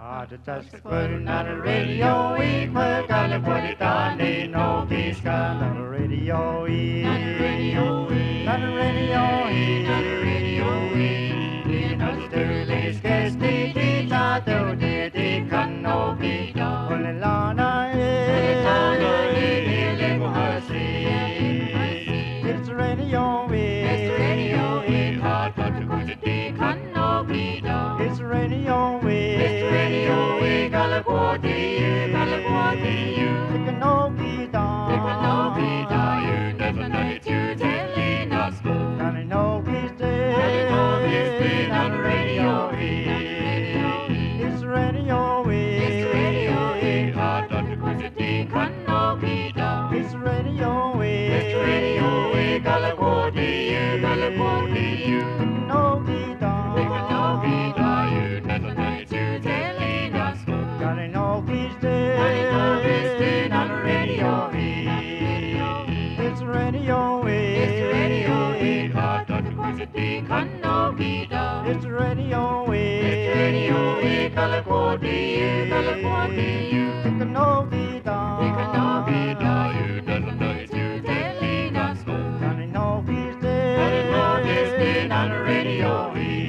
Just putting on the radio, we put on the put it on, they know he's got on the radio, on the radio, on the radio, on the radio, in Australia's guest, they not do they can no be done. Only Lana is it's radio, it's radio, hard but to go to they can no be done. It's radio, it's radio, we gotta go to you, they can no be done. They can no be done, you never know it, you telling us go. And I know he's dead, on the radio, it's radio, hard but to go to they can no be done. It's radio, we gotta go to you, they can no be done. They can no be done, you never know it, you telling us go. And I know he's dead, on the radio, it's radio, hard but to go to they can no be done. It's radio, we gotta go to you, they can no be done. They can no be done, you never know it, you telling us go. And I know he's dead, on the radio,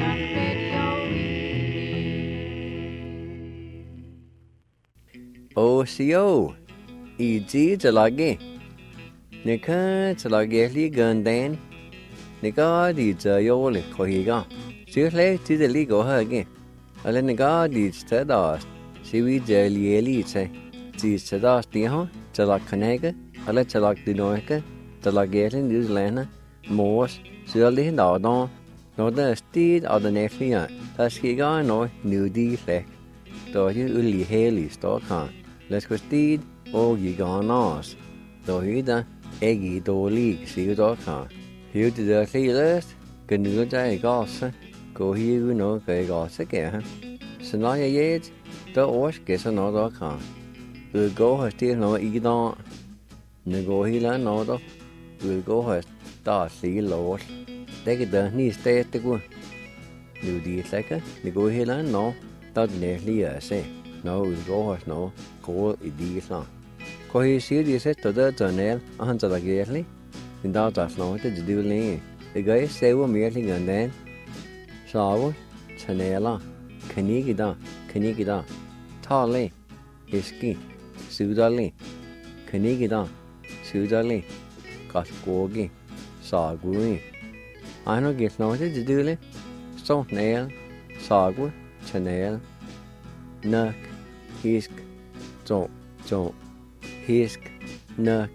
OCO EG trở lại ghê nè khá trở lại ghê lý gần đen nè có đi chờ vô lì khỏi hì con chứ lấy chứ để lý cổ hơi ghê ở lên nè có đi chờ đó sẽ bị chờ lý chạy chỉ chờ đó tiếng hả trở lại khả năng cái ở lên trở lại từ nơi cái trở lại ghê lên New Zealand á mua sửa lý đó đó nó đã still ở đây nè phi à ta sẽ có nói New Zealand rồi chứ lý hay lý store con let's go steed og gi ganas då hyda egi dålig sier då kan hyda det files kan du ta gas gå hiu no cái gas cái ha så når jeg jet då orske så når då kan du gå har til når i dag ne gå hila når då du gå har da si lås det cái der ni sted det går nu de sækker ne gå hila når da ne lige se når du gå har når gå i de så có hi xíu đi xét từ đó trở nên anh trở lại ghé đi mình đào tạo nó tới đi đi để cái xe của mình thì gần đến sao trở nên là cái đó thao lên iski sưu đó lên cái đó sưu đó lên cắt cố cái sao cũng anh nói ghé nó tới đi đi xong này sao cũng trở nên nè isk trộn hisk, nøk,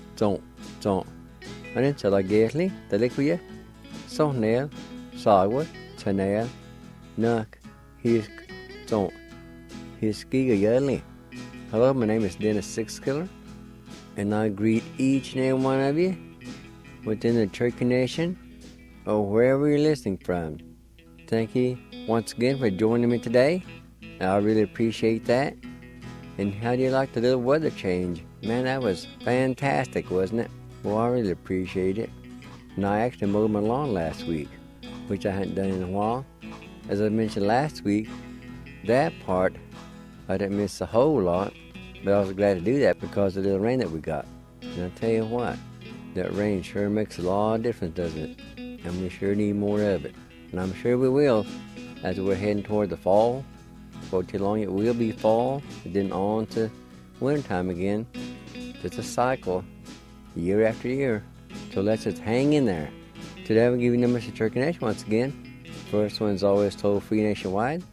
trộn. Og den tager gærlig, der ligger vi så nær, sagwe, tanær, nøk, hisk, trộn. Hisk giga gærlig. Hello, my name is Dennis Sixkiller, and I greet each and every one of you within the Turkey Nation or wherever you're listening from. Thank you once again for joining me today. I really appreciate that. And how do you like the little weather change? Man, that was fantastic, wasn't it? Well, I really appreciate it. And I actually mowed my lawn last week, which I hadn't done in a while. As I mentioned last week, that part I didn't miss a whole lot, but I was glad to do that because of the little rain that we got. And I'll tell you what, that rain sure makes a lot of difference, doesn't it? And we sure need more of it. And I'm sure we will as we're heading toward the fall. For too long it will be fall, and then on to wintertime again. It's a cycle, year after year. So let's just hang in there. Today I'm giving you numbers to Turkey Nation once again. First one's always toll free nationwide,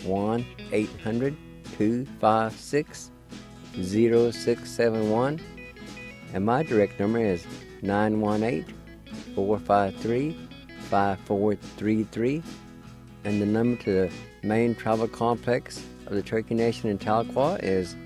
1-800-256-0671. And my direct number is 918-453-5433. And the number to the main travel complex of the Turkey Nation in Tahlequah is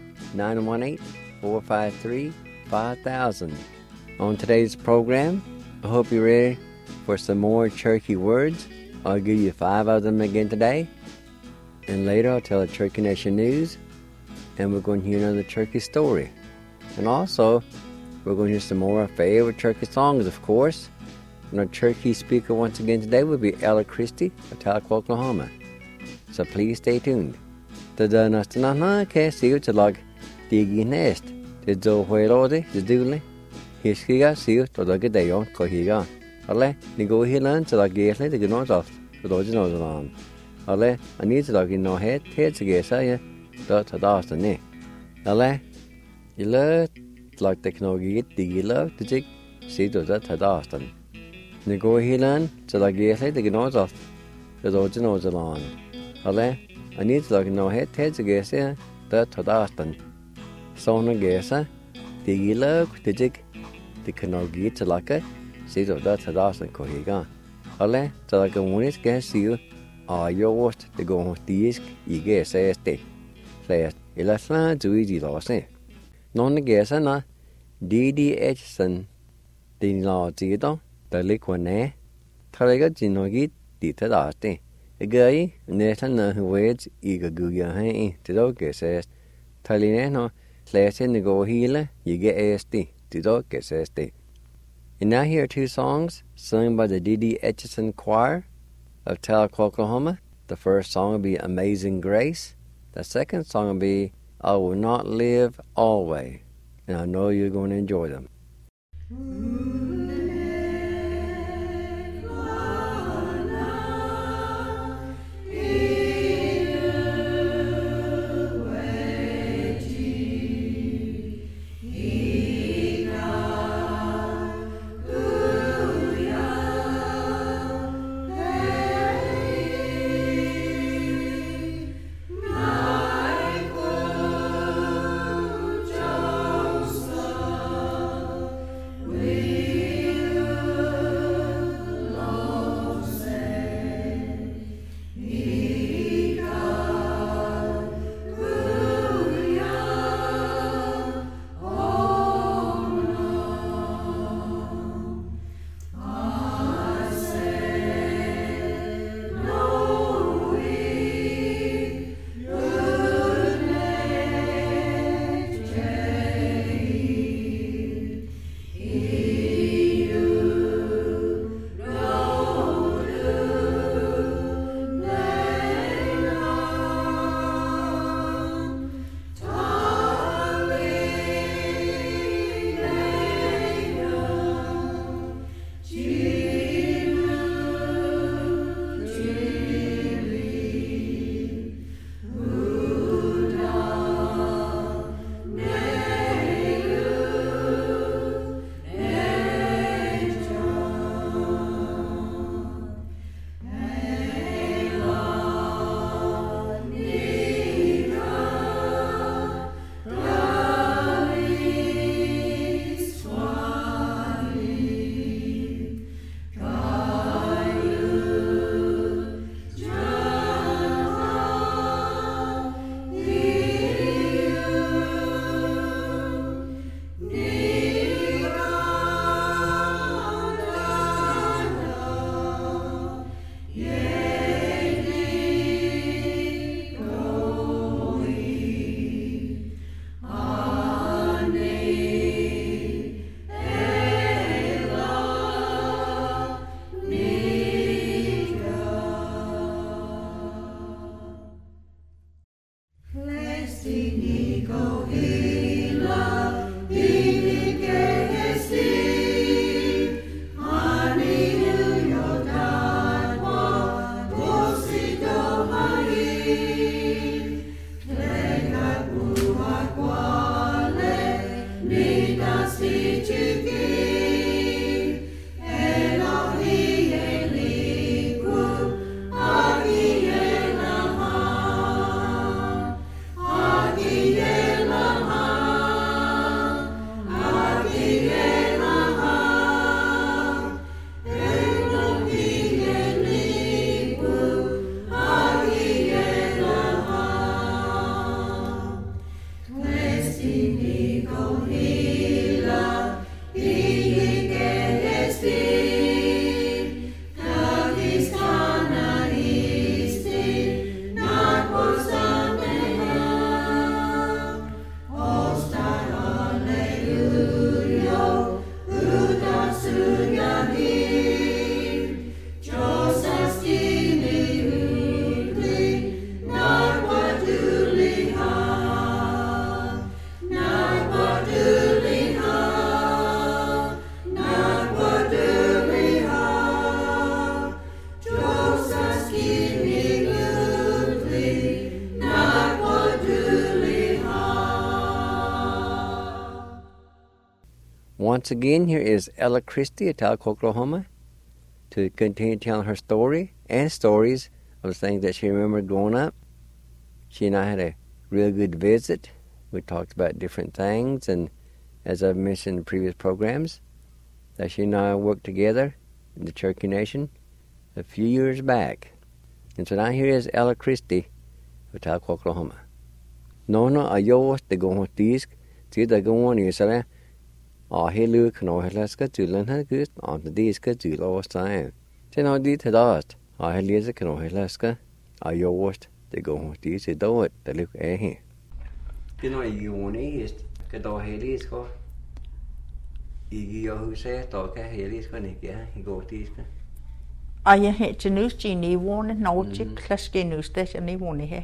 918-453-5000. On today's program, I hope you're ready for some more Turkey words. I'll give you 5 of them again today. And later I'll tell the Turkey Nation news. And we're going to hear another Turkey story. And also, we're going to hear some more of our favorite Turkey songs, of course. And our Turkey speaker once again today will be Ella Christie of Tahlequah, Oklahoma. So please stay tuned. the Danastana Cassie to log Digi Nest, the Joe Huelode, the Dooley, his Higa seal to the Gadeon Cohiga. Ale, Nigo Hillan to log Gately the Gnot of the Lodge. Ale, I need to log in no head to get I dot at Austin. Ale, you learn like the Knogi, Digi love to jig, see to that at Austin. Nigo Hillan to log Gately the Gnot of the Lodge. Ale, I need to log in no head to get I dot at Austin. Sona Gesa, Digi love to jig, the Knogi to like it. See to that at Austin Cohiga. Ale, to like a winning gas you. Your worst to go with these, you guess, says they. Says, Elaslan to easy loss, eh? Non the guess, and D.D. Edson, the law Zido, the liquid ne, Taraga Ginogit, the Tadasti. A guy, Nathan, who waits, eager Guya, hey, the dog says, Talineno, slash in the go healer, you get ASD, the dog says they. And now here are two songs sung by the D.D. Etchison Choir of Tahlequah, Oklahoma. The first song will be Amazing Grace. The second song will be I Will Not Live Always. And I know you're going to enjoy them. We once again, here is Ella Christie of Talc, Oklahoma, to continue telling her story and stories of things that she remembered growing up. She and I had a real good visit. We talked about different things, and as I've mentioned in previous programs, that she and I worked together in the Cherokee Nation a few years back. And so now here is Ella Christie of Talc, Oklahoma. No, I yours the go with these, see the go on you say, oh, hey, look, no, let's get to learn how good on the disc to last time. Then I did that. I had music and let's go. I yours the go with these, do it, the look eh here. You know, you want to cái đồ hệ lý có ý yêu sẽ tỏ cái hệ lý có này kia thì go tí cái ai hệ cho nước chỉ ní vốn nấu chỉ klaskin nước tết cho ní vốn này hết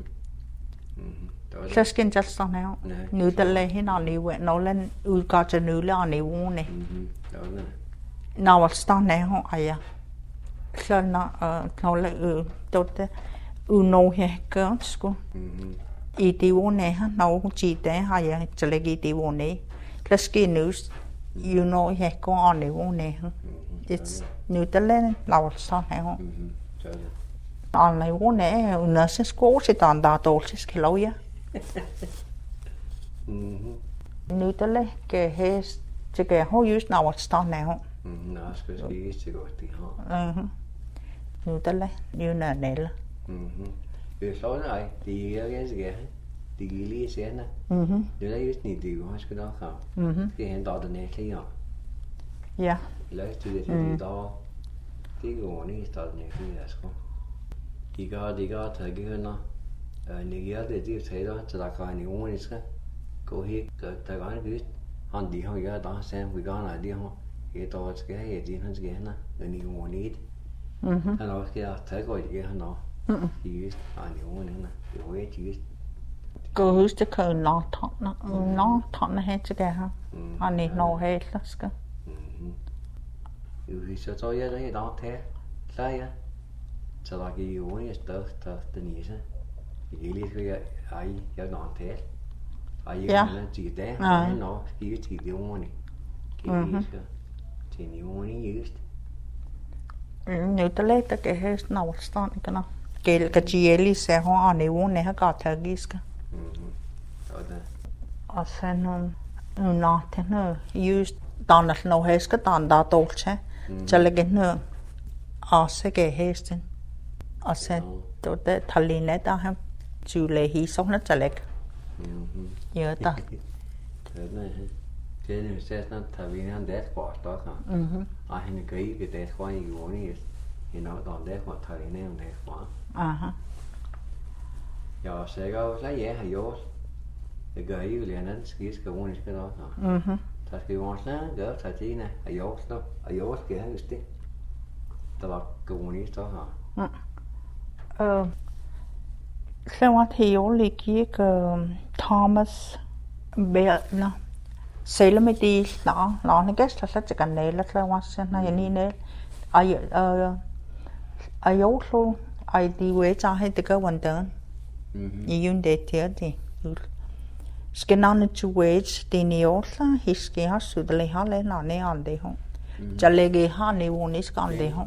klaskin chắc sao nào nước tết lấy hết nào ní vốn nấu lên cả cho nước là ní vốn này nào sao này họ ai cho nó nấu lại tốt đấy nấu hết cái sco ý tí vốn này nấu chỉ để hay cho lấy cái tí vốn này klaskin nước you know hết có on ní vốn này it's new tết lên nào sao này họ on này vốn này nó sẽ cố sẽ tàn đa tổ sẽ cái lâu ya new tết lên cái hết chỉ cái họ use nào sao này họ nó sẽ đi chỉ có tí họ new tết lên như là này là vì số này thì cái gì vậy thì cái lý sẽ nè nếu lấy cái gì của cái đó không cái hiện tại này thấy không yeah lấy từ cái đó cái của này tại này cái là sao thì cái thời cái nó này cái thì thấy đó chỉ là cái này uống cái có hết cái tài khoản cái hắn đi họ cái đó xem cái đó là đi họ cái đó cái gì hắn cái nè cái này uống này nó cái thấy coi cái nó thì này uống này nè cái gì cứ hút cái khởi nó thọ nó hết cái ha anh này nó hết đó cái vì sao cho cái đó thế sai á cho là cái yếu ấy tớ tình ý sao cái lý cái ai cái đó thế ai cái nó chỉ thế nó cái chỉ điều môn này cái gì sao chỉ nhiều môn này nếu ta lấy ta cái hết nào start cái nào cái chỉ lý sẽ hoa anh này môn này cả thời gian cái ở sen nó thế nào use đàn là nó hết cái đàn đa tổ chứ cho lấy cái nữa ở sẽ cái hết sen ở sen tôi để thằng lính này ta ham chịu lấy hi sống nó cho lấy nhớ ta thế này thế nên sẽ nó thằng lính nó để bỏ đó hả ai hay cái để qua nhiều này thì nó đòn để qua thằng lính này để qua giờ sẽ có lấy dễ hay vô cái gửi liền đến cái món cái đó hả thật cái món đó gỡ thật chi này ở vô cái hàng cái đó là cái món đó hả xem qua thì vô lý cái Thomas Bell nó xây là mấy đi nó cái là chỉ cần này là xem qua xem này như này ai vô luôn ai đi về cho hay từ cái vấn đề như để thiệt thì skenan chu wage ti niosla hiski ha sudle ha le na ne ande ho chalege ha ne woni skande ho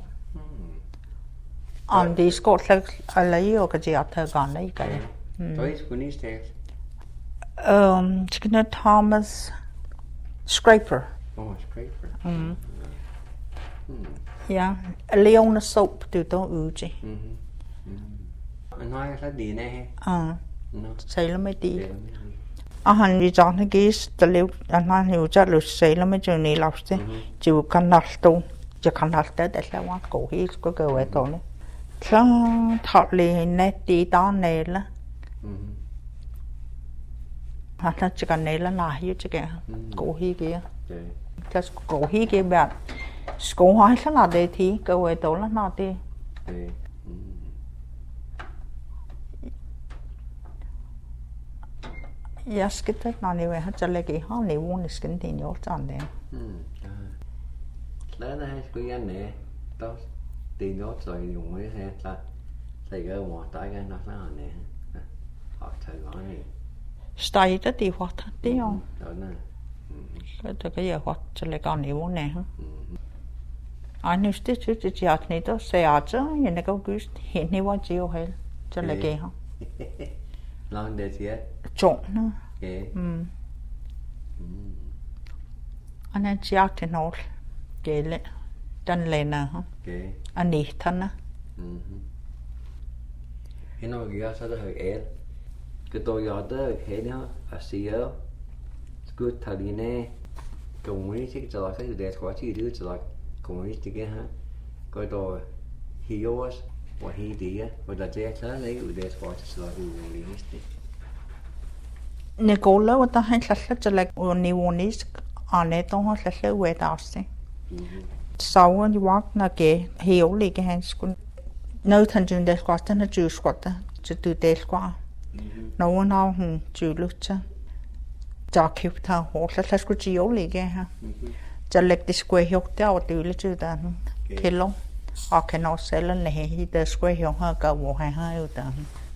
ande skot alai o ka ja tha gan nei ka tois kuniste skena Thomas Scraper yeah Leona soap tu to uji nói là đi này xây là mấy đi anh đi chọn cái tài liệu anh hiểu chắc là xây là mấy trường này lọc thế chịu khăn đặt tu chỉ khăn đặt tới để là quá cổ hi có cơ hội tổ này xong thọ lì này đi đó này là là chỉ cần này là nãy như chứ kìa cổ hi kia cho cổ hi kia bạn cổ hóa rất là đề thi cơ hội tổ là nào đi yes cái tết nào này hết cho lấy cái họ này uống được skin thì nhớ chọn đấy đó là cái anh này đó tiền nhớ rồi dùng cái xe ta thấy cái mỏ tại cái nó là này họ thấy gọi này stay đó thì hoạt thật đấy không đó nè Cái cái giờ hoạt cho lại còn nhiều nè hả? Anh nói chứ chứ chỉ học này đó sẽ học chứ, nhưng mà có cứ hiện nay vào chiều hay cho lại cái hả? Long để gì? Trộn nữa. Okay. Anh ấy chỉ học thì nó cái lệ đan lên nè hả? Okay. Anh đi thân á. Cái nó ghi sao đó hơi ế. Cái tôi gọi tới cái nó ở xíu. Good thời đi nè. Cùng với chiếc trở lại cái để khỏi chỉ đưa trở lại cùng với chiếc cái ha. Coi tôi hiểu và hiểu đi á. Và đã chơi khá lấy để khỏi trở lại cái lý hết. Nè cô lâu ta hay là trở lại nhiều ní anh ấyต้องlà về đó xem. Sau anh walk na cái hiểu lý cái hàng school. Nơi thành trường để qua ta nó chịu qua ta chỉ từ để qua. Nó nào chịu lúc chứ. Cho kịp thằng họ là school chịu lý cái ha. Cho lệch đi square hiểu theo từ lúc chứ ta cái lông. Cái nó sẽ lên này thì từ square hiểu hơn cả bộ hai ở ta.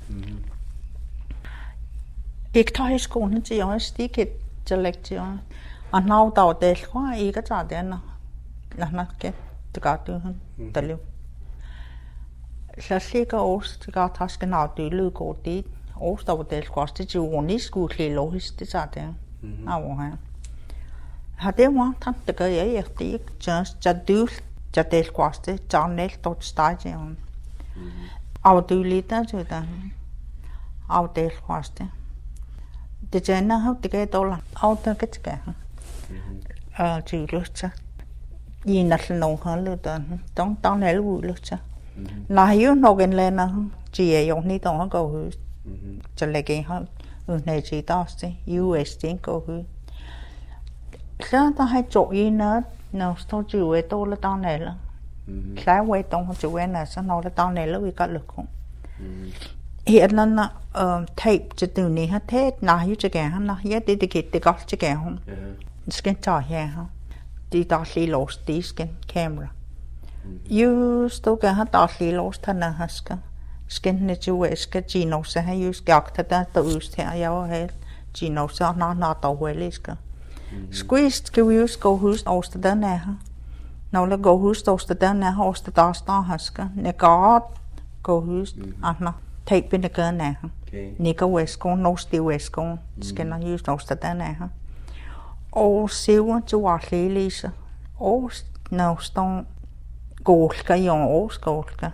Ik tar skolan till jag sticket till lektion. An nào tàu để khoa ý cái trả tiền nó cái tự cả từ tự lưu. Sẽ cái ổ tự cả thắt cái nào tự lưu cổ tí ổ tàu để khoa thì chỉ muốn đi school thì lối thì trả tiền. Ha. Hạt đấy mà thằng tự cái ấy tí cho tự cho để khoa thì cho nên tốt style chứ. Tự lý ta chứ ta. Để khoa thì thì trên nó học thì cái đó là auto cái cả chịu được chứ gì là nông hơn luôn đó tao này luôn được chứ là hiểu nó cái lên nó chỉ là dùng đi tao nó cầu hư cho lại cái họ này chỉ tao sẽ USD cầu hư sao tao hay chỗ gì nữa nào tao chịu về tôi là tao này là cái về tao chịu về là sao nó là tao này là vì có lực không hiện là tape cho từ này hết thế nào hiểu cho kẻ hắn nó hết đi thì có cho kẻ không scan trò hè không đi đo xí lỗ tí scan camera you still cả hết đo xí lỗ thân là hết scan này chú về scan chỉ nó sẽ hay use gọc thật ra tự sẽ giao hết chỉ nó sẽ nó tàu về lấy cái squeeze cái use go who's all the done nè ha nó là go who's all the done nè all the dust đó hết cái này có go who's nó tape bên cái này ha, ní cái waist con nose still waist con, skin nó use nose cái này ha, ô siêu chú vào lý lý sa, ô nose tông gold cái dùng ô gold cái,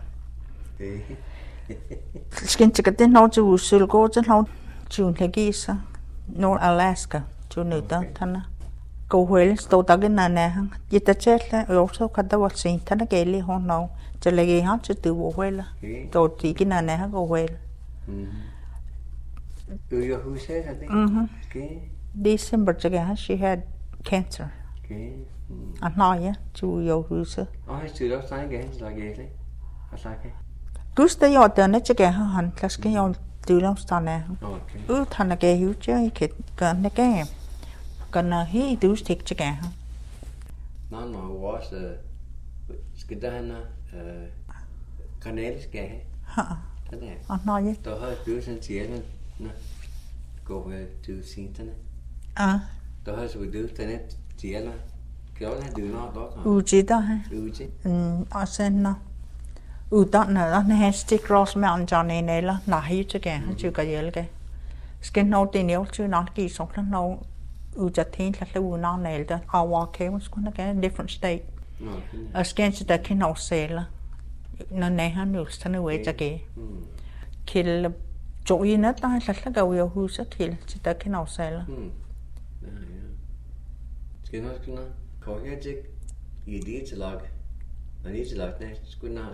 skin chỉ cái tên nó chú sưu gold chứ nó chú này kia sa, North Alaska chú nữ ta thân á, câu hỏi tôi ta cái này ha, chỉ ta chết là ở số cái đó vaccine thân nó kể li hôn nào. Cho lại cái hết cho từ bộ quê là rồi thì cái này hết bộ quê December cho cái she had cancer anh nói á chú yêu hư sơ cứ tới giờ từ nãy cho cái hắn là cái giờ từ lâu sau này thằng này cái hiểu chứ cái này cái còn hi từ stick cho cái nó nói cái đó là Canadian cái thế này nói gì tôi hơi cứ sinh chế nó cô về từ sinh thế này tôi hơi sự từ thế này chế là kéo lên từ nó đó chỉ đó ha chứ ở sen nó đó là nó hay stick cross mountain cho nên này là hay chứ cái chứ cái gì cái skin nó thì nếu chứ nó kỳ sống nó chặt thiên là nó này là our came nó cái different state scan chỉ là cái nào xe là nó này hắn được sang về cho cái khi là chỗ gì nữa ta là cái cầu yêu hư rất thì chỉ là cái nào xe là cái nó có cái chiếc gì đi chỉ là này cái nào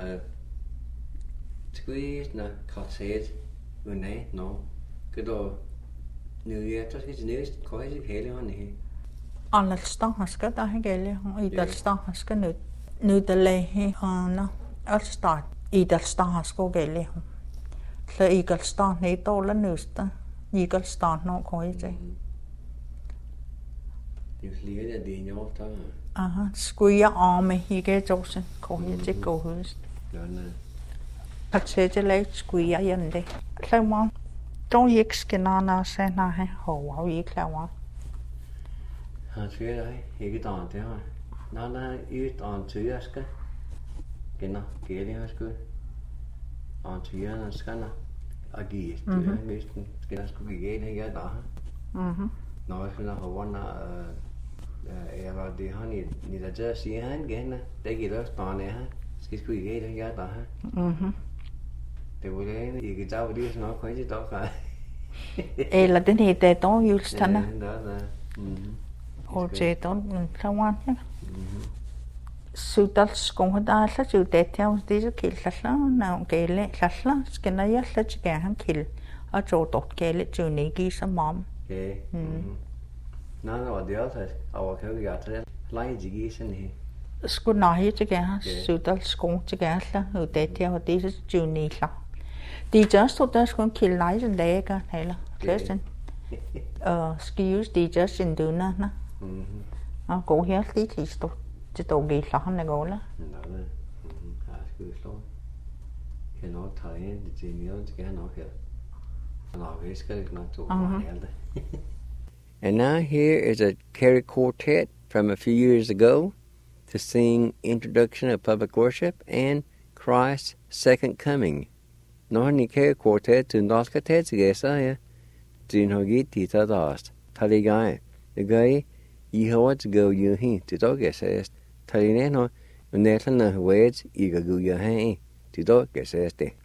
cái nào khó xe người này nó cái đồ người cho cái gì có cái gì hết luôn này là stong has cái đó hay cái liền không ý là stong has cái nữ từ lệ hay nó ở start ý là stong has có cái liền không là ý cái stong này to là nữ ta ý cái stong nó có cái gì nhiều lý là đi nhau ta squeeze arm ý cái chỗ sinh có cái gì có hư thật sự chỉ lấy squeeze vậy đấy sao mà trong việc cái nào sẽ là hay hậu vào việc là Han siger đấy, ikke tårn thế thôi. Nó là ít tårn chữ cái nó kia đi hết cứ. On chữ nó cái nó agi chữ cái nó cứ cái này cái đó. Nói là họ nó vào đi họ ni là just see han cái nó để cái đó tårn này ha. Cái này cái đó ha. Thì bữa đấy cái cháu đi nó khỏe chứ đâu phải. Là đến hiện tại tôi yêu thân á. Đó là. Ồ chế tôi không ăn nhá. Sự tất cũng hết ai là sự tết theo tí cái kiểu là nào cái lệ là cái này là chỉ cái hàng kiểu ở chỗ tốt cái lệ chữ này ghi sắm mắm. Nó là điều thôi, ở cái cái đó lại chỉ ghi xin đi. Sku nói chỉ cái sự tất cũng chỉ cái là ở tết theo tí chữ này là. Đi just sự tất cũng kiểu lại trên đây cái này là lesson. Excuse đi just in do na. Cố hết tí thì tốt. Chứ tôi nghĩ là không này gọi là. Đó là, cứ tốt. Cái nó thấy thì chỉ nhớ cái nó kìa. Nó biết cái nó chủ And now here is a Carey Quartet from a few years ago to sing Introduction of Public Worship and Christ's Second Coming. Nó ni Carey Quartet to North Quartet together ya. Din hogi tita dast. Tali guy. The guy Yehovah to go you he to dog says. Tali neno unetla na words iga gu ya he to dog says te.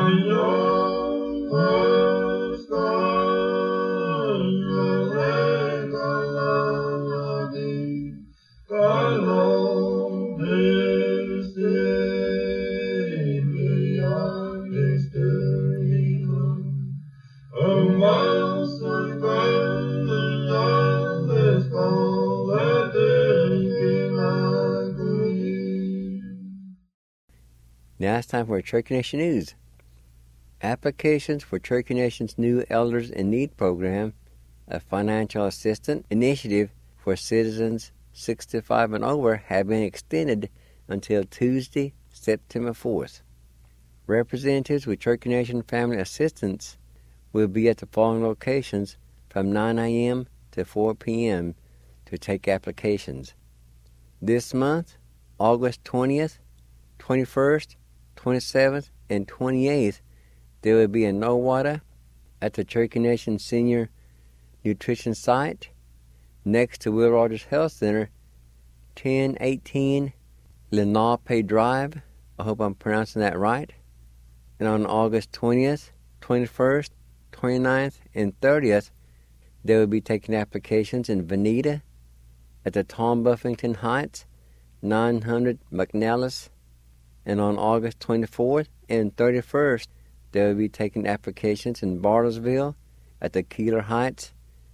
Now it's time for Cherokee Nation News. Applications for Cherokee Nation's new Elders in Need program, a financial assistance initiative for citizens 65 and over, have been extended until Tuesday, September 4th. Representatives with Cherokee Nation Family Assistance will be at the following locations from 9 a.m. to 4 p.m. to take applications. This month, August 20th, 21st, 27th, and 28th, there will be a Nowata at the Cherokee Nation Senior Nutrition Site next to Will Rogers Health Center, 1018 Lenape Drive. I hope I'm pronouncing that right. And on August 20th, 21st, 29th, and 30th, they will be taking applications in Veneta at the Tom Buffington Heights, 900 McNellis. And on August 24th and 31st, they will be taking applications in Bartlesville at the Keeler Heights,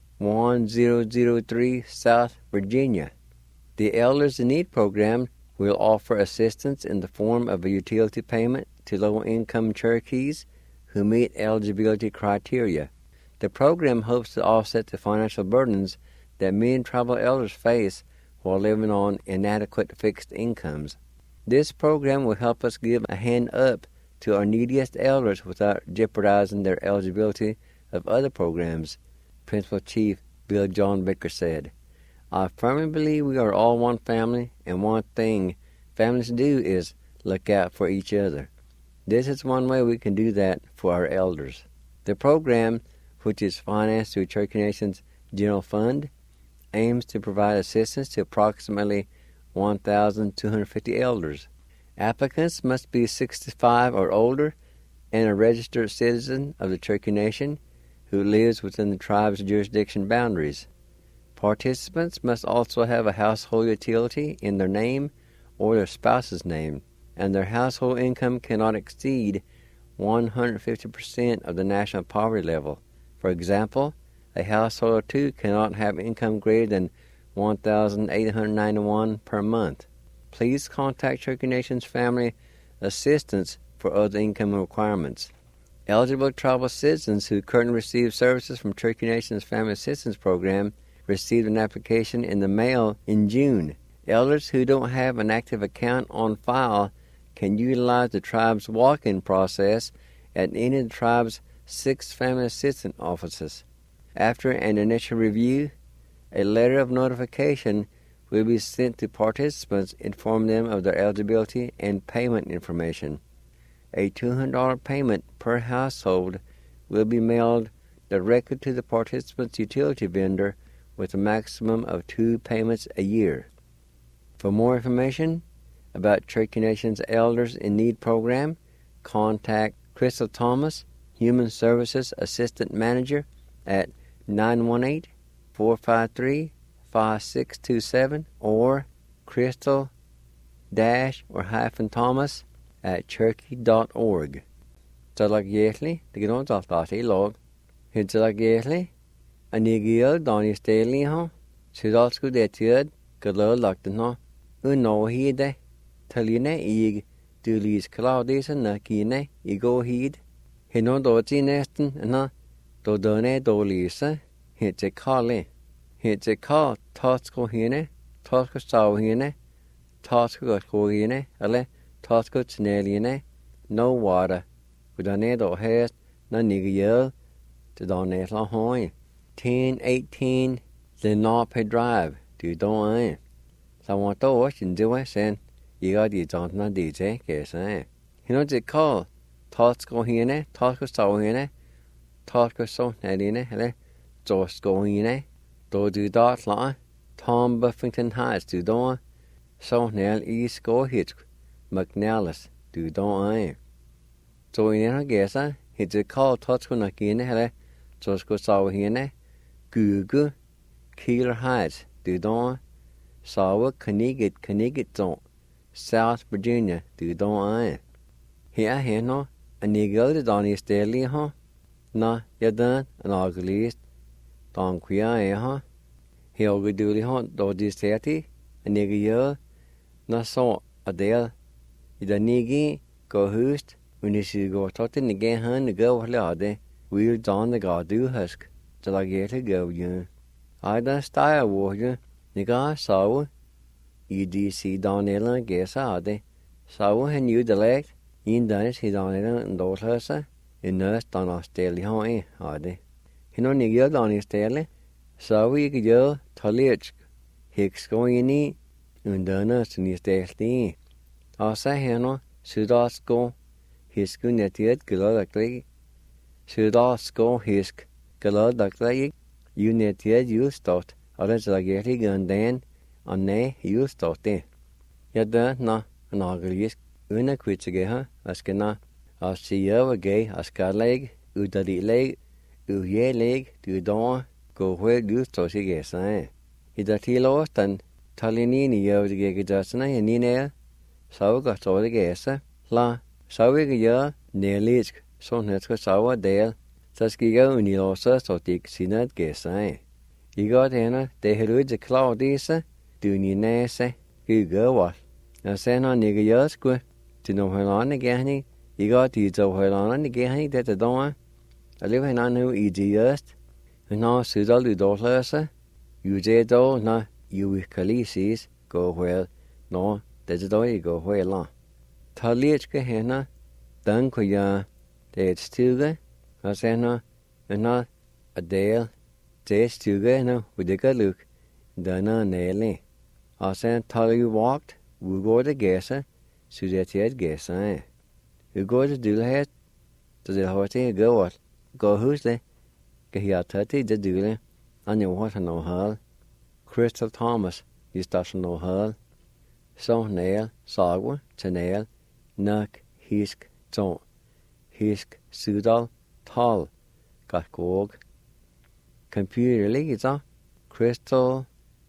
1003 South Virginia. The Elders in Need program will offer assistance in the form of a utility payment to low-income Cherokees who meet eligibility criteria. The program hopes to offset the financial burdens that many tribal elders face while living on inadequate fixed incomes. This program will help us give a hand up to our neediest elders without jeopardizing their eligibility of other programs, Principal Chief Bill John Baker said. I firmly believe we are all one family, and one thing families do is look out for each other. This is one way we can do that for our elders. The program, which is financed through Cherokee Nation's General Fund, aims to provide assistance to approximately 1,250 elders. Applicants must be 65 or older and a registered citizen of the Cherokee Nation who lives within the tribe's jurisdiction boundaries. Participants must also have a household utility in their name or their spouse's name, and their household income cannot exceed 150% of the national poverty level. For example, a household of two cannot have income greater than $1,891 per month. Please contact Cherokee Nation's Family Assistance for other income requirements. Eligible tribal citizens who currently receive services from Cherokee Nation's Family Assistance Program received an application in the mail in June. Elders who don't have an active account on file can utilize the tribe's walk-in process at any of the tribe's 6 Family Assistance offices. After an initial review, a letter of notification will be sent to participants informing them of their eligibility and payment information. A $200 payment per household will be mailed directly to the participant's utility vendor with a maximum of 2 payments a year. For more information about Cherokee Nation's Elders in Need program, contact Crystal Thomas, Human Services Assistant Manager, at 918-453-5627 or crystal-thomas at cherokee.org. Talag Yetli, the Gnon Zaltati log, Hidzalag Yetli, Anigil Donny Staley ho, Sidalsku de Tiad, Galil Lactano, Unohide, Taline Ig, Dulis Claudis and Nakine, Igohid, Hinodoti Neston, and Dodone Dolisa, hits a calli. Hits a call, Tosco Hine, Tosco Sauhine, Tosco Gohine, Ale, Tosco Tneline, no water, with a needle hair, no nigger, to donate la hoy. 1018 Lenape Drive, to don't. So want to watch and do it, and you got the Johnson DJ, guess I. You know, they call Tosco Hine, Tosco Sauhine, Tosco So Nadine, Ale, Tosco Hine. Do dot la Tom Buffington Heights do don so nel East go hit McNellis do don So in her guess, it's a call touch when again, hele, just go saw hine, Google, Keeler Heights, Dudon, saw Connecticut zone, South Virginia, Dudon. Here, no, and you go to Donny Staley, huh? Na, you done an ugly, Don Quia, huh? He'll go do the hunt, do this 30, a nigger year, na so a deal. If the niggy go host, when you see go talking again, hun, the girl will lade, we'll don the god do husk, till I get to go, you. I done style warrior, nigga saw, EDC Don Ellen, guess I de. Saw and you the leg, in done it, he don Ellen and those hersa, in nurse Don Australia, I de. He no nigger Don Australia, so we could go, Talich, Hicks going in. Underners in his daily. Also, Hannah, Sudasko, his good netted galactic. Sudasko, his galactic, you netted you start, others are getting and then, and nay, you start there. Yet there, no, an ugly, una quitzigeha, as cana, as see over gay, as car leg, udadi leg, ye leg, do dawn, go where you start again, eh? Is that he lost and Talinini year to get just na nina, so got all the gas, la, so we go near Lisk, so net was our dale, Saskigo and you also so dick see that gas, eh? You got in they had with the cloud this, do you nase, you go what? I send on nigger years go to know her on again, you got these of her on again that the door. I live in on who easy years, and now Sudal do daughter, you did though, na. You with Khaleesi's go well, no, there's a door you go well on. Talichka henna, Dunquia, there's tuga, as henna, and not a dale, there's tuga, no, with the good look, dana naily. I sent Tally walked, we go to guesser, so that he had guess, eh? You go to do the head, to the horty go what? Go who's the? Get here 30 the doole, and you want to know her. Crystal Thomas, you start to know her. So nail, sagwa, to nail, nuck, hisk, ton, hisk, sudal, tall, got gog. Computer leads Crystal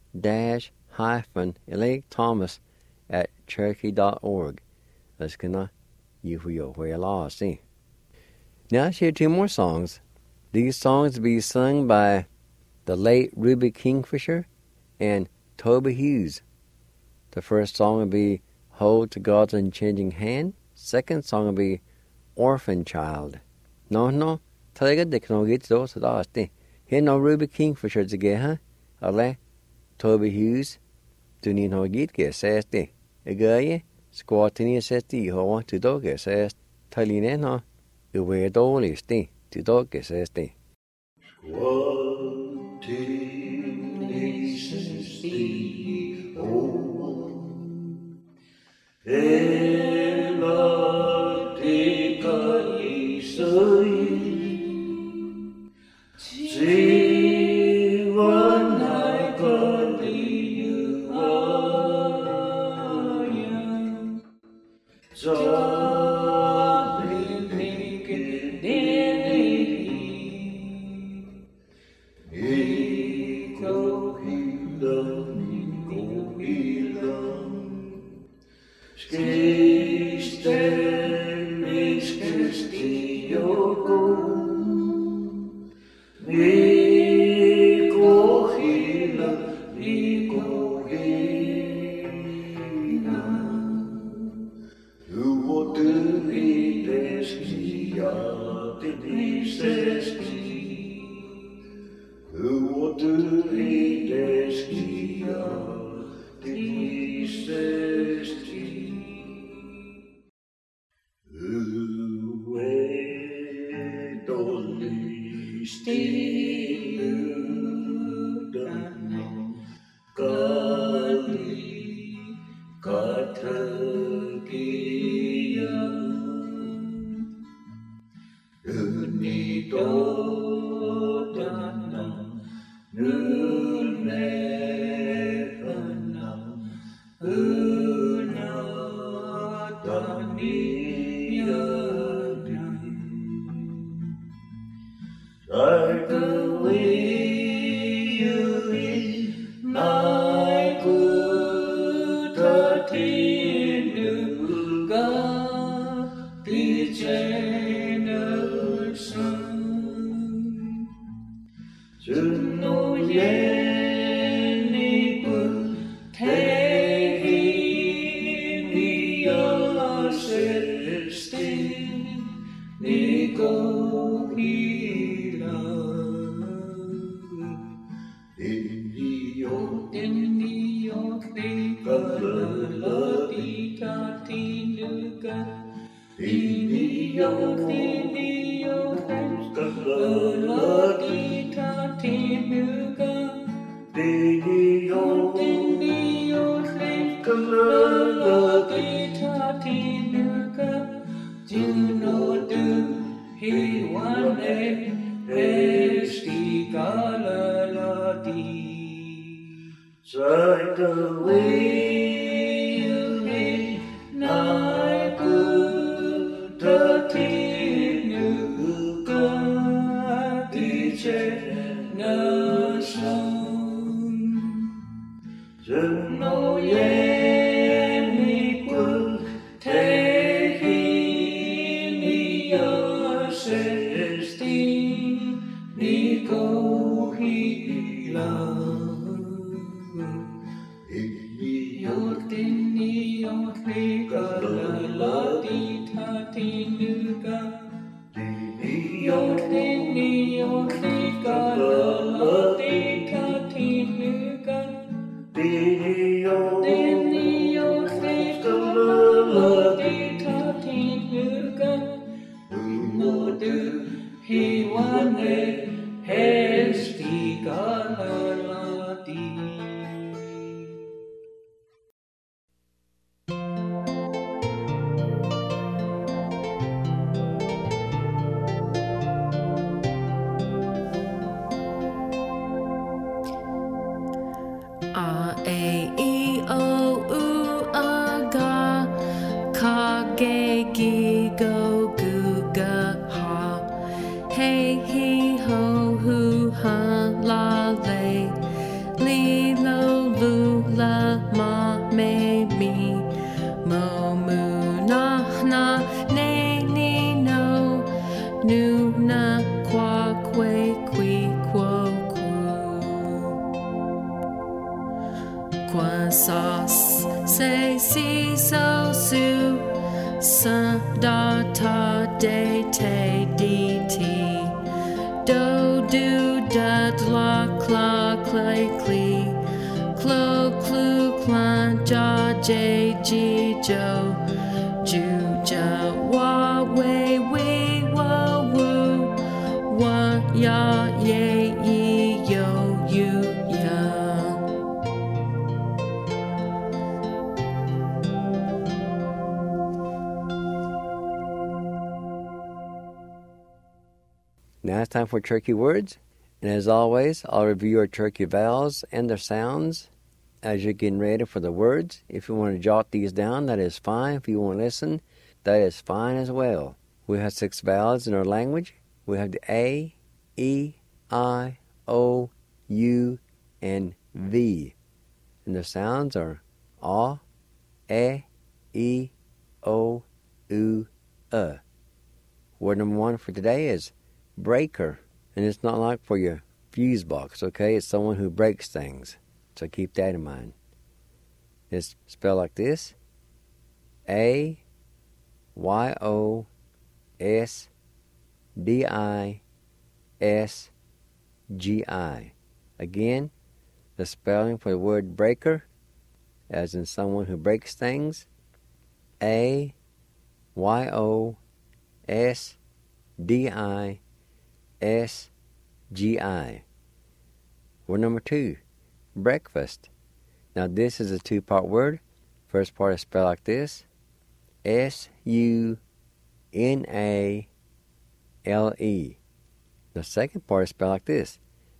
-Leg Thomas at cherokee.org. That's gonna you for your way law see. Now share 2 more songs. These songs be sung by the late Ruby Kingfisher and Toby Hughes. The first song will be Hold to God's Unchanging Hand. Second song will be Orphan Child. No, talaga de no get those at here no Ruby Kingfisher to get her. Ale Toby Hughes. Do need no get says de. A guy squatting says de who want to dog says Taline no. You wear dollies de to dog says de. like the way you lead my good tinuga the generation to know any good take me your system Nico Hila in New York, Tika Tinuga in New York, Tika Tinuga in New York, Tika Tinuga do he one estigaladi like the way you lead my good tinuga the generation to know any good take Nico Hila He one estigaladi Say si so su sa da ta de te di ti do do da la cla clay clee clo clu clan ja j g jo ju ja wa we we wa woo wa ya ye yi yo you ya. Now it's time for Turkey Words. And as always, I'll review your Turkey vowels and their sounds as you're getting ready for the words. If you want to jot these down, that is fine. If you want to listen, that is fine as well. We have 6 vowels in our language. We have the A, E, I, O, U, and V. And the sounds are A, E, O, U, Word number 1 for today is breaker. And it's not like for your fuse box, okay? It's someone who breaks things. So keep that in mind. It's spelled like this. AYOSDISGI. Again, the spelling for the word breaker, as in someone who breaks things. AYOSDISGI. Word number 2, breakfast. Now this is a 2-part word. First part is spelled like this. SUNALE. The second part is spelled like this.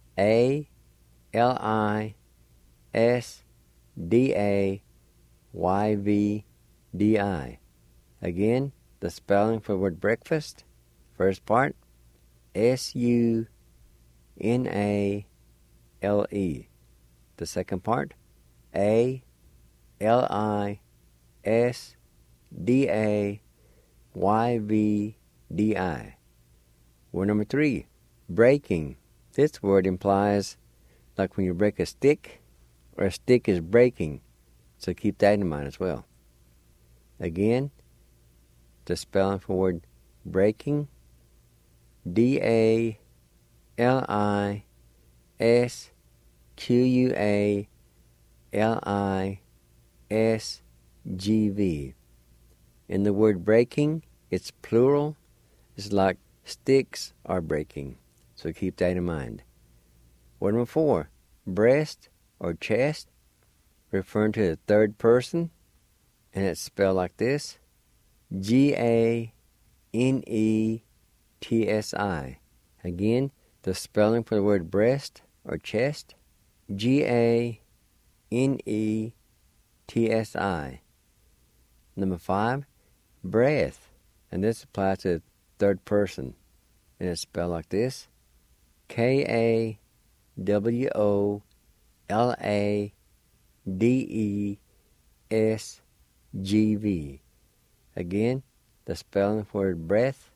ALISDAYVDI. Again, the spelling for the word breakfast. First part, SUNALE. N-A-L-E. The second part, A-L-I-S-D-A-Y-V-D-I. Word number 3, breaking. This word implies like when you break a stick, or a stick is breaking. So keep that in mind as well. Again, the spelling for word breaking, D-A-L-I-S-Q-U-A-L-I-S-G-V. In the word breaking, it's plural. It's like sticks are breaking. So keep that in mind. Word number 4, breast or chest, referring to the third person, and it's spelled like this, G-A-N-E-T-S-I. Again, the spelling for the word breast or chest, G-A-N-E-T-S-I. Number 5, breath, and this applies to the third person, and it's spelled like this, K-A-W-O-L-A-D-E-S-G-V. Again, the spelling for word breath,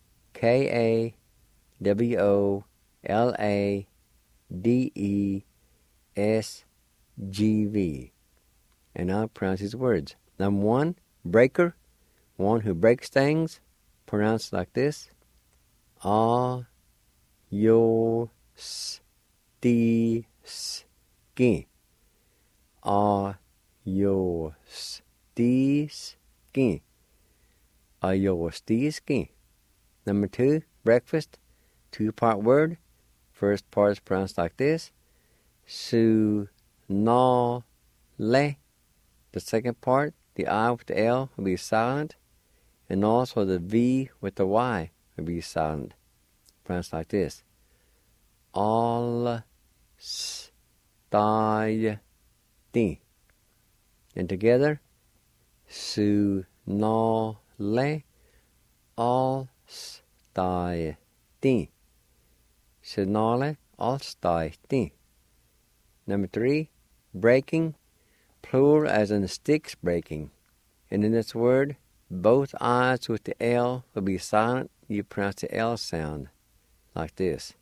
K-A-W-O-L-A-D-E-S-G-V. And now pronounce these words. Number 1, breaker, one who breaks things, pronounced like this, A-yo-s-ti-s-ki. A-yo-s-ti-s-ki. A-yo-s-ti-s-ki. Number 2, breakfast, 2-part word. First part is pronounced like this, su-no-le. The second part, the I with the L will be silent, and also the V with the Y will be silent. Pronounced like this, all-s-ti-ti. And together, su-no-le, all-s-ti-ti. Su-no-le, all-s-ti-ti. Number 3, breaking, plural as in sticks breaking. And in this word, both I's with the L will be silent. You pronounce the L sound like this.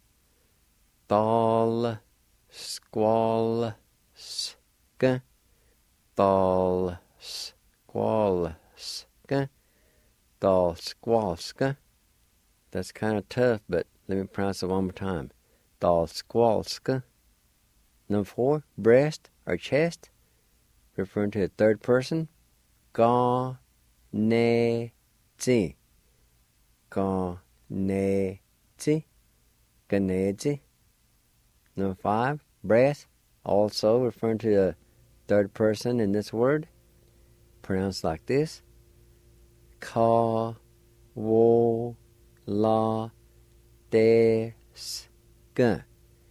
Thal, squall, sk. Thal, squall, sk. Thal, squall, sk. That's kind of tough, but let me pronounce it one more time. Thal, squall, sk. Number 4, breast or chest, referring to the third person, ga-ne-zi. Ga-ne-zi. Ga-ne-zi. Number 5, breath, also referring to the third person in this word, pronounced like this, ka-wo-la-des-ga.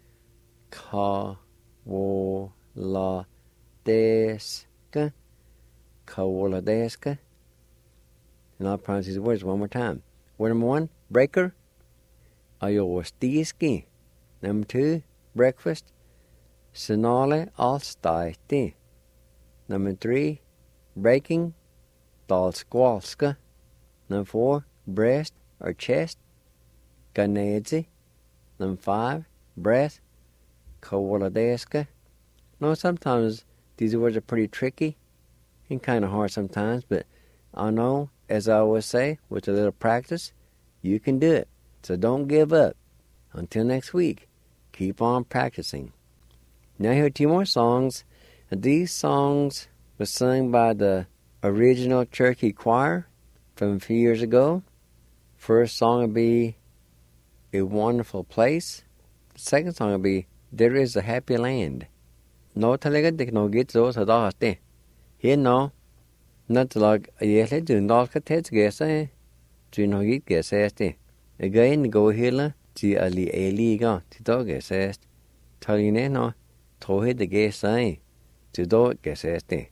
Ka-wo-la-des-ga. Ka-wo-la-des-ga. And I'll pronounce these words one more time. Word number 1, breaker, a-yo-s-ti-s-ki. Number 2, breakfast, su-no-le, all-s-ti-ti. Number 3, breaking, dal-squall-ska. Number 4, breast or chest, ga-ne-zi. Number 5, breath, ka-wo-la-des-ga. No, sometimes these words are pretty tricky and kind of hard sometimes, but I know, as I always say, with a little practice, you can do it. So don't give up. Until next week, keep on practicing. Now here are 2 more songs. And these songs were sung by the original Cherokee choir from a few years ago. First song will be A Wonderful Place. The second song will be There Is a Happy Land. No talaga dik no git zo sa da haste. Here no. Not like a yele do not ka tets gesa. Do no git gesa este. Again go hila ti ali eli ga ti do gesa est. Taline no. Tohe de gesa. Ti do gesa este.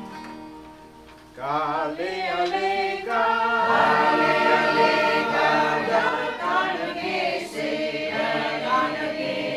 Kali ali kali ali kali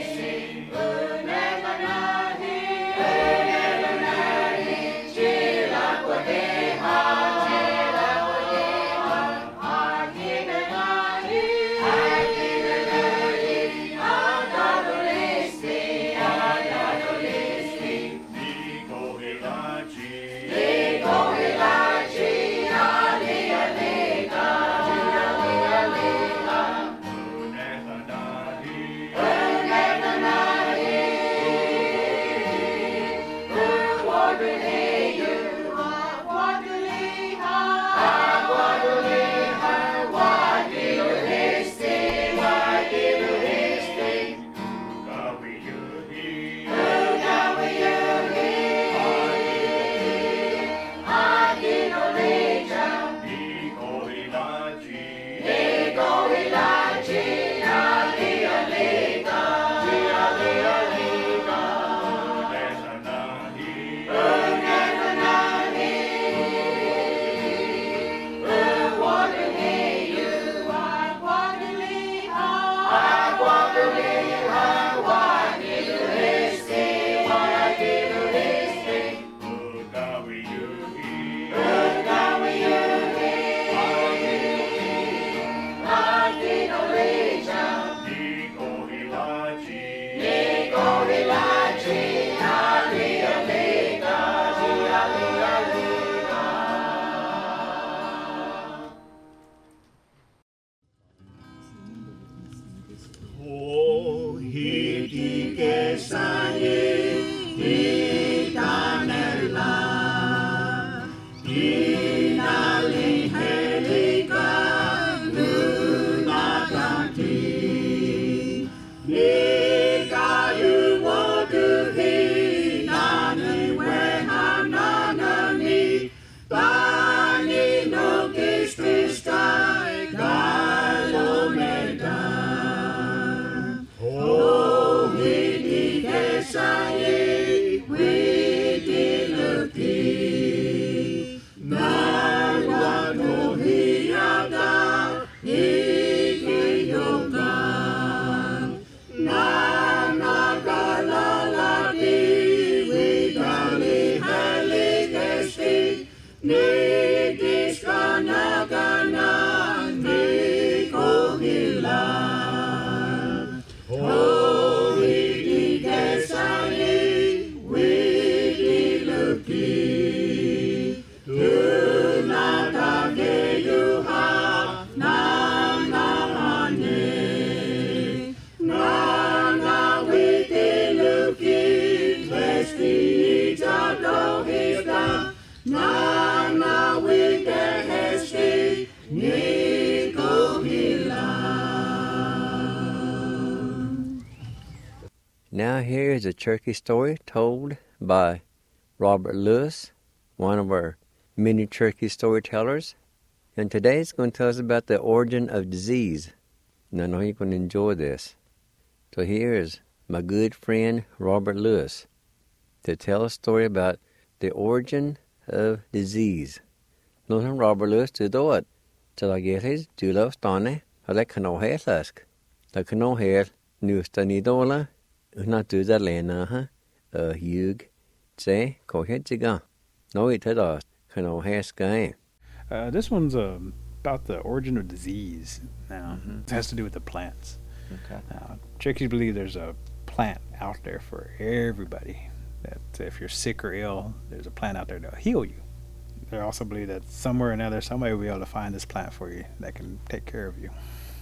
Now here is a Cherokee story told by Robert Lewis, one of our many Cherokee storytellers. And today it's going to tell us about the origin of disease. And I know you're going to enjoy this. So here is my good friend Robert Lewis to tell a story about the origin of disease. Nå som Robert Lewis to do it. Til I get his Julo Stone, or like no hair lask. Like no hair, new study dollar, not do that lena, hug, say, go ahead to go. No, it had us, no hair sky. This one's about the origin of disease. Now, it has to do with the plants. Okay. Cherokees believe there's a plant out there for everybody. That if you're sick or ill, there's a plant out there to heal you. They also believe that somewhere or another, somebody will be able to find this plant for you that can take care of you.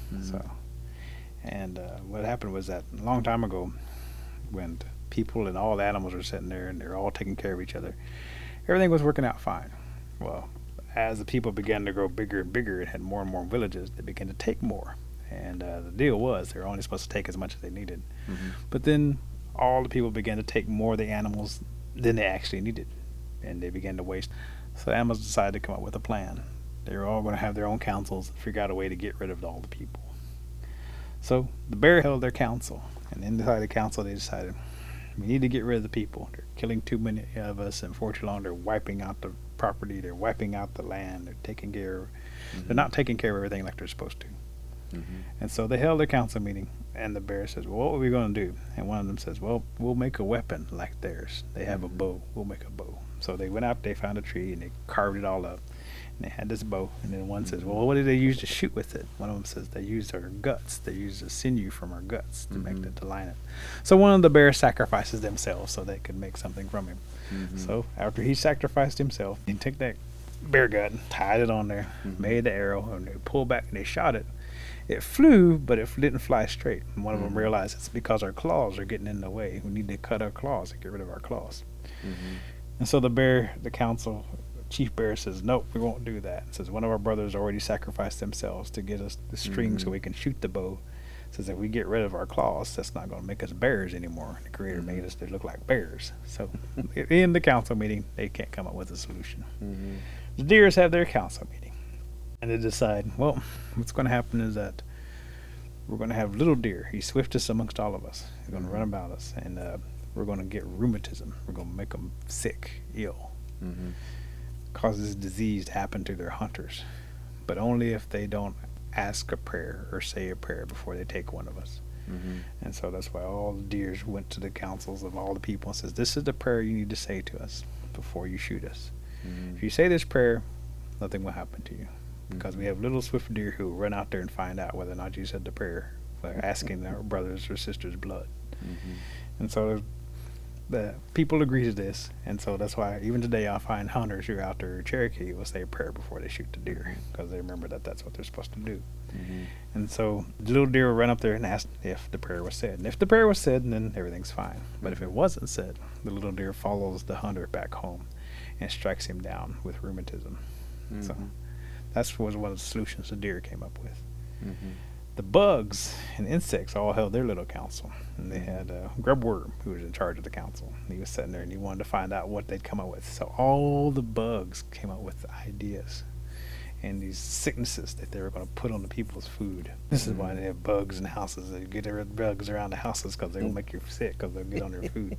What happened was that a long time ago, when people and all the animals were sitting there and they're all taking care of each other, everything was working out fine. Well, as the people began to grow bigger and bigger and had more and more villages, they began to take more. And the deal was they were only supposed to take as much as they needed. But then all the people began to take more of the animals than they actually needed, and they began to waste. So the animals decided to come up with a plan. They were all going to have their own councils and figure out a way to get rid of all the people. So the bear held their council, and inside the council they decided, we need to get rid of the people. They're killing too many of us, and for too long they're wiping out the property, they're wiping out the land, they're taking care of, they're not taking care of everything like they're supposed to. And so they held a council meeting, and the bear says, well, what are we going to do? And one of them says, well, we'll make a weapon like theirs. They have a bow. We'll make a bow. So they went out, they found a tree, and they carved it all up. And they had this bow. And then one says, well, what did they use to shoot with it? One of them says they used our guts. They used the sinew from our guts to make it, to line it. So one of the bears sacrifices themselves so they could make something from him. So after he sacrificed himself, he took that bear gut and tied it on there, made the arrow, and they pulled back and they shot it. It flew, but it didn't fly straight. And one of them realized it's because our claws are getting in the way. We need to cut our claws and get rid of our claws. And so the council, Chief Bear says, nope, we won't do that. Says one of our brothers already sacrificed themselves to get us the string so we can shoot the bow. Says if we get rid of our claws, that's not going to make us bears anymore. The Creator made us to look like bears. So in the council meeting, they can't come up with a solution. The deers have their council meeting. And they decide, well, what's going to happen is that we're going to have little deer. He's swiftest amongst all of us. He's going to run about us. And we're going to get rheumatism. We're going to make them sick, ill. Cause this disease to happen to their hunters. But only if they don't ask a prayer or say a prayer before they take one of us. And so that's why all the deers went to the councils of all the people and says, this is the prayer you need to say to us before you shoot us. If you say this prayer, nothing will happen to you. Because we have little swift deer who run out there and find out whether or not you said the prayer by asking their brothers or sisters' blood. And so the people agree to this, and so that's why even today I find hunters who are out there, Cherokee, will say a prayer before they shoot the deer, because they remember that that's what they're supposed to do. And so the little deer will run up there and ask if the prayer was said. And if the prayer was said, then everything's fine. But if it wasn't said, the little deer follows the hunter back home and strikes him down with rheumatism. So that was one of the solutions the deer came up with. The bugs and insects all held their little council. And they had Grubworm, who was in charge of the council. And he was sitting there and he wanted to find out what they'd come up with. So all the bugs came up with ideas and these sicknesses that they were going to put on the people's food. This is why they have bugs in houses. They get rid of bugs around the houses because they will make you sick because they'll get on your food.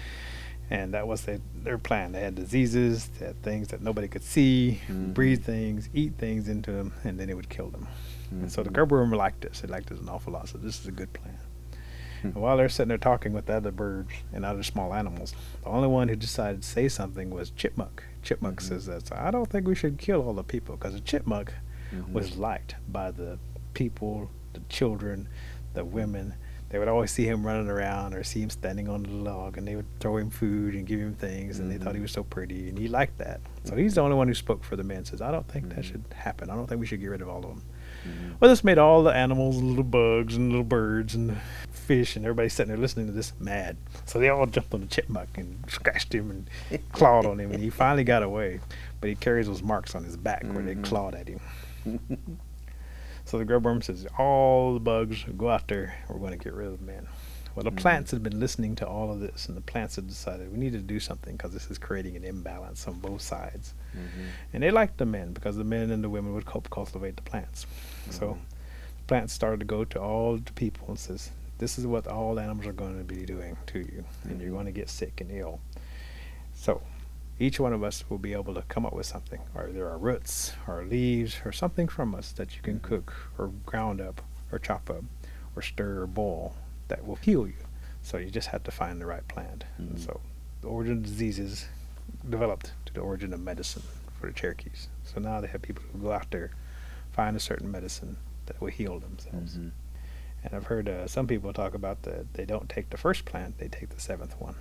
And that was their plan. They had diseases, they had things that nobody could see, breathe things, eat things into them, and then it would kill them. And so the Grubworm liked this. They liked this an awful lot. So this is a good plan. And while they're sitting there talking with the other birds and other small animals, the only one who decided to say something was Chipmunk. Chipmunk says that, I don't think we should kill all the people, because a chipmunk was liked by the people, the children, the women. They would always see him running around or see him standing on the log, and they would throw him food and give him things, and they thought he was so pretty, and he liked that. So he's the only one who spoke for the men, says, I don't think that should happen. I don't think we should get rid of all of them. Well, this made all the animals, and little bugs and little birds and fish and everybody sitting there listening to this mad. So they all jumped on the chipmunk and scratched him and clawed on him, and he finally got away. But he carries those marks on his back where they clawed at him. So the Grubworm says, all the bugs, go out there, we're going to get rid of the men. Well, the plants had been listening to all of this, and the plants had decided we need to do something because this is creating an imbalance on both sides. And they liked the men because the men and the women would cultivate the plants. So the plants started to go to all the people and says, this is what all animals are going to be doing to you, and you're going to get sick and ill. So each one of us will be able to come up with something, or there are roots or leaves or something from us that you can cook or ground up or chop up or stir or boil that will heal you. So you just have to find the right plant. And so the origin of diseases developed to the origin of medicine for the Cherokees. So now they have people who go out there, find a certain medicine that will heal themselves. And I've heard some people talk about that they don't take the first plant, they take the seventh one.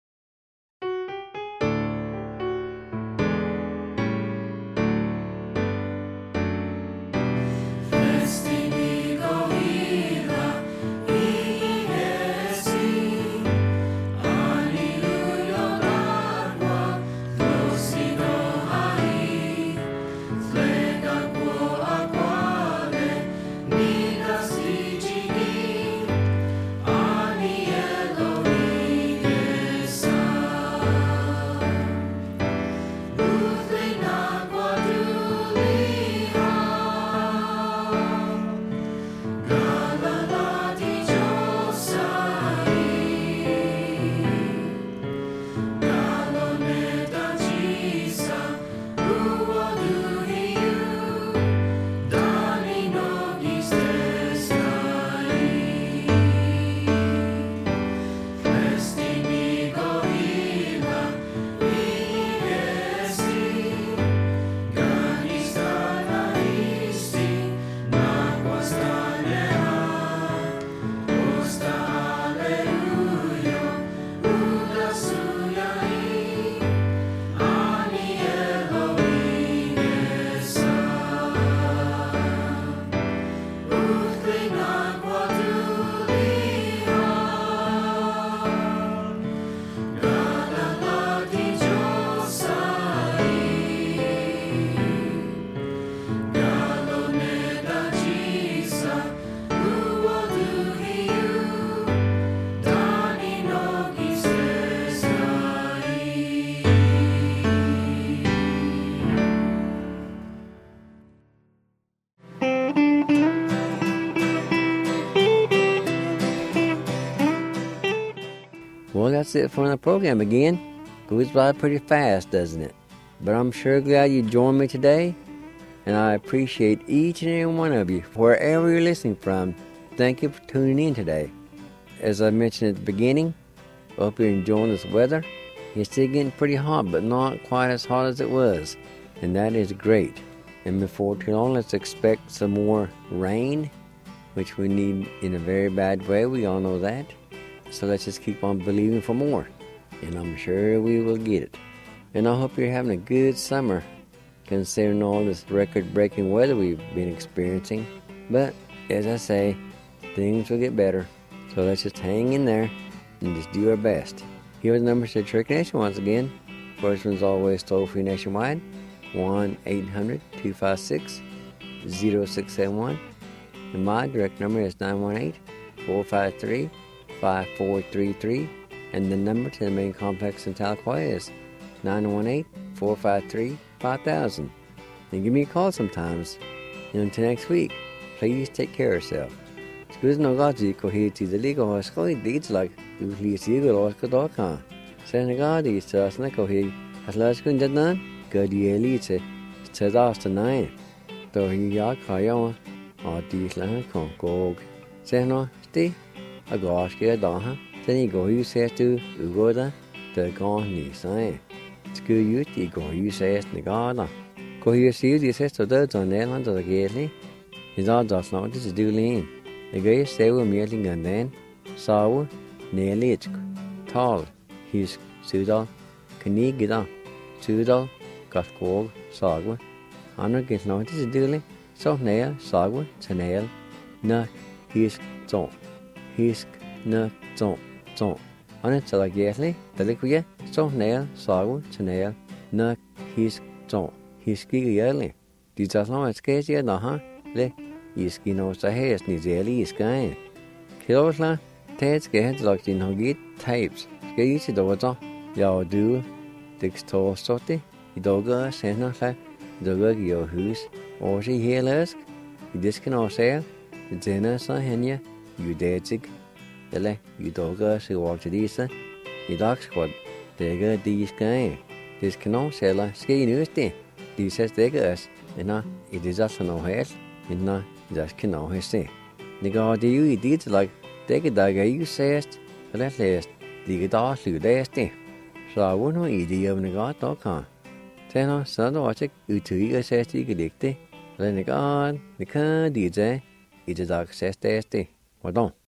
Well, that's it for the program again. Goes by pretty fast, doesn't it? But I'm sure glad you joined me today, and I appreciate each and every one of you, wherever you're listening from. Thank you for tuning in today. As I mentioned at the beginning, I hope you're enjoying this weather. It's still getting pretty hot, but not quite as hot as it was, and that is great. And before too long, let's expect some more rain, which we need in a very bad way. We all know that. So let's just keep on believing for more, and I'm sure we will get it. And I hope you're having a good summer, considering all this record-breaking weather we've been experiencing. But, as I say, things will get better. So let's just hang in there and just do our best. Here are the numbers to the Cherokee Nation once again. First one's always toll-free nationwide, 1-800-256-0671. And my direct number is 918-453-5433, and the number to the main complex in Tahlequah is 918-453-5000. And give me a call sometimes. And until next week, please take care of yourself. Excuse no gaji ko he ti the legal hospital deeds like you please you go to the Senegadi says na ko he as last kun jadna good elite says after 9 to he ya kaya or these land con go say no stay a gosh get down then you go you say to go da the gone ni say school you ti go you say negada ko you see the sister the on there under the gate is all just not this is doing the guy say we meeting and then saw nearly tall his Sudal, Kanigida, Sudal, Gatkog, Sagwa, Honor get notice is duly, so nail, Sagwa, Tanail, Nuck, Hisk, Zon, Hisk, Nuck, Zon, Zon. On it, so like Yetly, the liquid, so nail, Sagwa, Tanail, Nuck, Hisk, Zon, Hiski yearly. These are long as case yet, huh? Le, Yiski knows the hair, Nizeli is kind. Kilosla, thế cái hết lọc tin họ ghi types cái ý chỉ đồ cho giàu du dexto sorti đồ cái sẽ nó là đồ cái kiểu hus or she healers this can also the nó sẽ hiện nhé Judaistic Dele, Yudoga, si Waltadisa, Yudoxquad, Dega, Dis Guy, Dis Canon Sella, Ski Newsday, Dis says Degas, and not, it is also no head, and not, just Canon Hesse. Nigga, do you eat like Dega Daga, you sayest, but at least, Diga Daw, Lu Deste. So I won't know eat of Nigga.com. Teno, son of Watchik, Utu, says Diga, then Nigga, Nika, DJ, it is access Deste. Well done.